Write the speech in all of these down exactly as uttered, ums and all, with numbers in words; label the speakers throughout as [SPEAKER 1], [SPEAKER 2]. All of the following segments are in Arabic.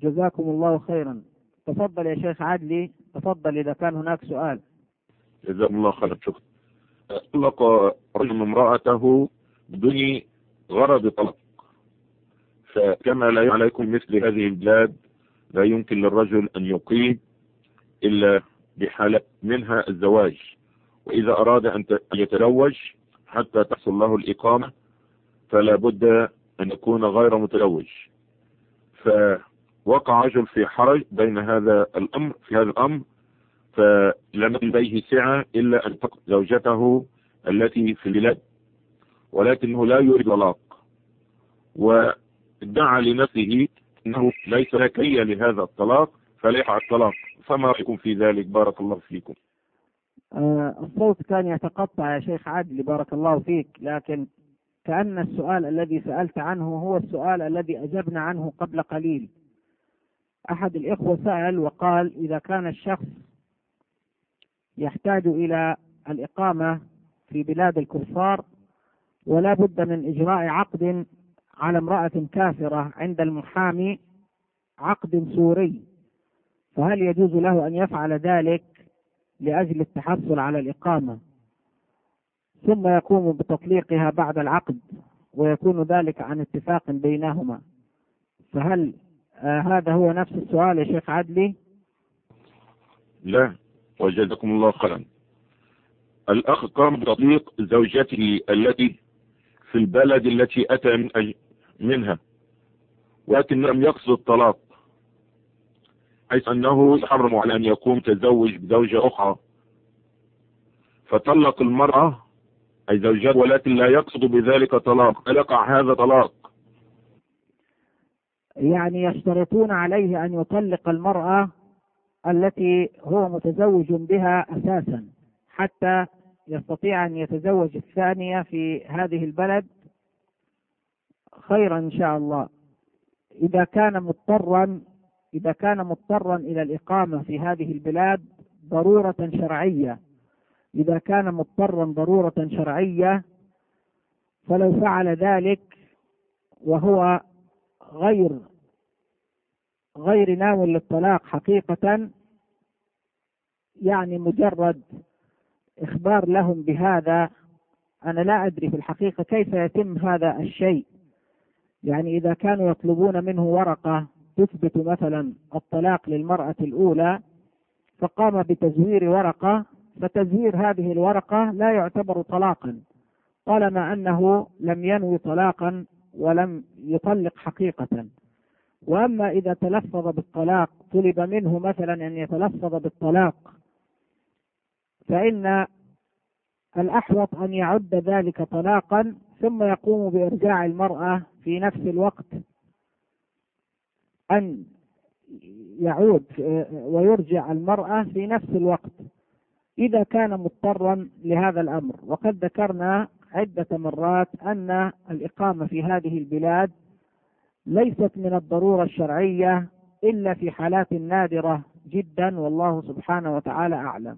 [SPEAKER 1] جزاكم الله خيرا. تفضل يا شيخ عدلي، تفضل إذا كان هناك سؤال.
[SPEAKER 2] جزاكم الله خيرا. شكرا. طلق رجل امرأته بدون غرض طلق، فكما لا عليكم مثل هذه البلاد لا يمكن للرجل أن يقيم إلا بحالة منها الزواج، وإذا أراد أن يتزوج حتى تحصل له الإقامة فلا بد أن يكون غير متزوج. فوقع رجل في حرج بين هذا الأمر في هذا الأمر، فلم لديه سعة إلا أن تقتل زوجته التي في البلاد، ولكنه لا يريد طلاق، وادعى لنفسه أنه ليس ذكية لهذا الطلاق فليقع الطلاق. فما رأيكم في ذلك؟ بارك الله فيكم.
[SPEAKER 1] آه الصوت كان يتقطع يا شيخ عدلي، بارك الله فيك، لكن كأن السؤال الذي سألت عنه هو السؤال الذي أجبنا عنه قبل قليل. أحد الإخوة سأل وقال: إذا كان الشخص يحتاج إلى الإقامة في بلاد الكفار ولا بد من إجراء عقد على امرأة كافرة عند المحامي، عقد سوري، فهل يجوز له أن يفعل ذلك لأجل التحصل على الإقامة ثم يقوم بتطليقها بعد العقد ويكون ذلك عن اتفاق بينهما؟ فهل آه هذا هو نفس السؤال يا شيخ عدلي؟
[SPEAKER 2] لا، وجزاكم الله خيرا. الأخ قام بتطليق زوجته التي في البلد التي أتى من أج... منها، ولكن لم يقصد الطلاق، حيث أنه يحرم على أن يقوم تزوج بزوجة أخرى، فطلق المرأة أي زوجته ولكن لا يقصد بذلك طلاق، فيقع هذا طلاق.
[SPEAKER 1] يعني يشترطون عليه أن يطلق المرأة التي هو متزوج بها أساسا حتى يستطيع أن يتزوج الثانية في هذه البلد؟ خيرا إن شاء الله. إذا كان مضطرا إذا كان مضطرا إلى الإقامة في هذه البلاد ضرورة شرعية إذا كان مضطرا ضرورة شرعية فلو فعل ذلك وهو غير غير ناوي للطلاق حقيقة، يعني مجرد إخبار لهم بهذا، أنا لا أدري في الحقيقة كيف يتم هذا الشيء. يعني إذا كانوا يطلبون منه ورقة تثبت مثلا الطلاق للمرأة الأولى فقام بتزوير ورقة، فتزوير هذه الورقة لا يعتبر طلاقا طالما أنه لم ينوي طلاقا ولم يطلق حقيقة. وأما إذا تلفظ بالطلاق، طلب منه مثلا أن يتلفظ بالطلاق، فإن الأحوط أن يعد ذلك طلاقا ثم يقوم بإرجاع المرأة في نفس الوقت، أن يعود ويرجع المرأة في نفس الوقت إذا كان مضطرا لهذا الأمر. وقد ذكرنا عدة مرات أن الإقامة في هذه البلاد ليست من الضرورة الشرعية إلا في حالات نادرة جدا، والله سبحانه وتعالى أعلم.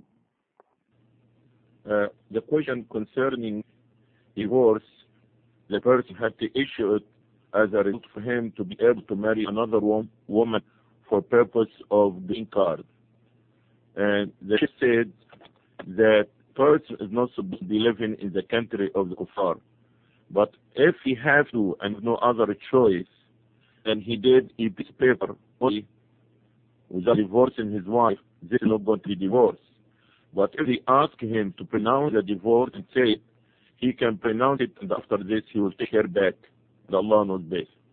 [SPEAKER 2] Uh, the question concerning divorce, the person has to issue it as a result for him to be able to marry another wo- woman for purpose of green card. And the Sheikh said that person is not supposed to be living in the country of the kuffar. But if he have to and no other choice, then he did a piece of paper only without divorcing his wife, this is not going to be divorce. But if he ask him to pronounce the divorce and say it, he can pronounce it, and after this he will take her back. And Allah knows best.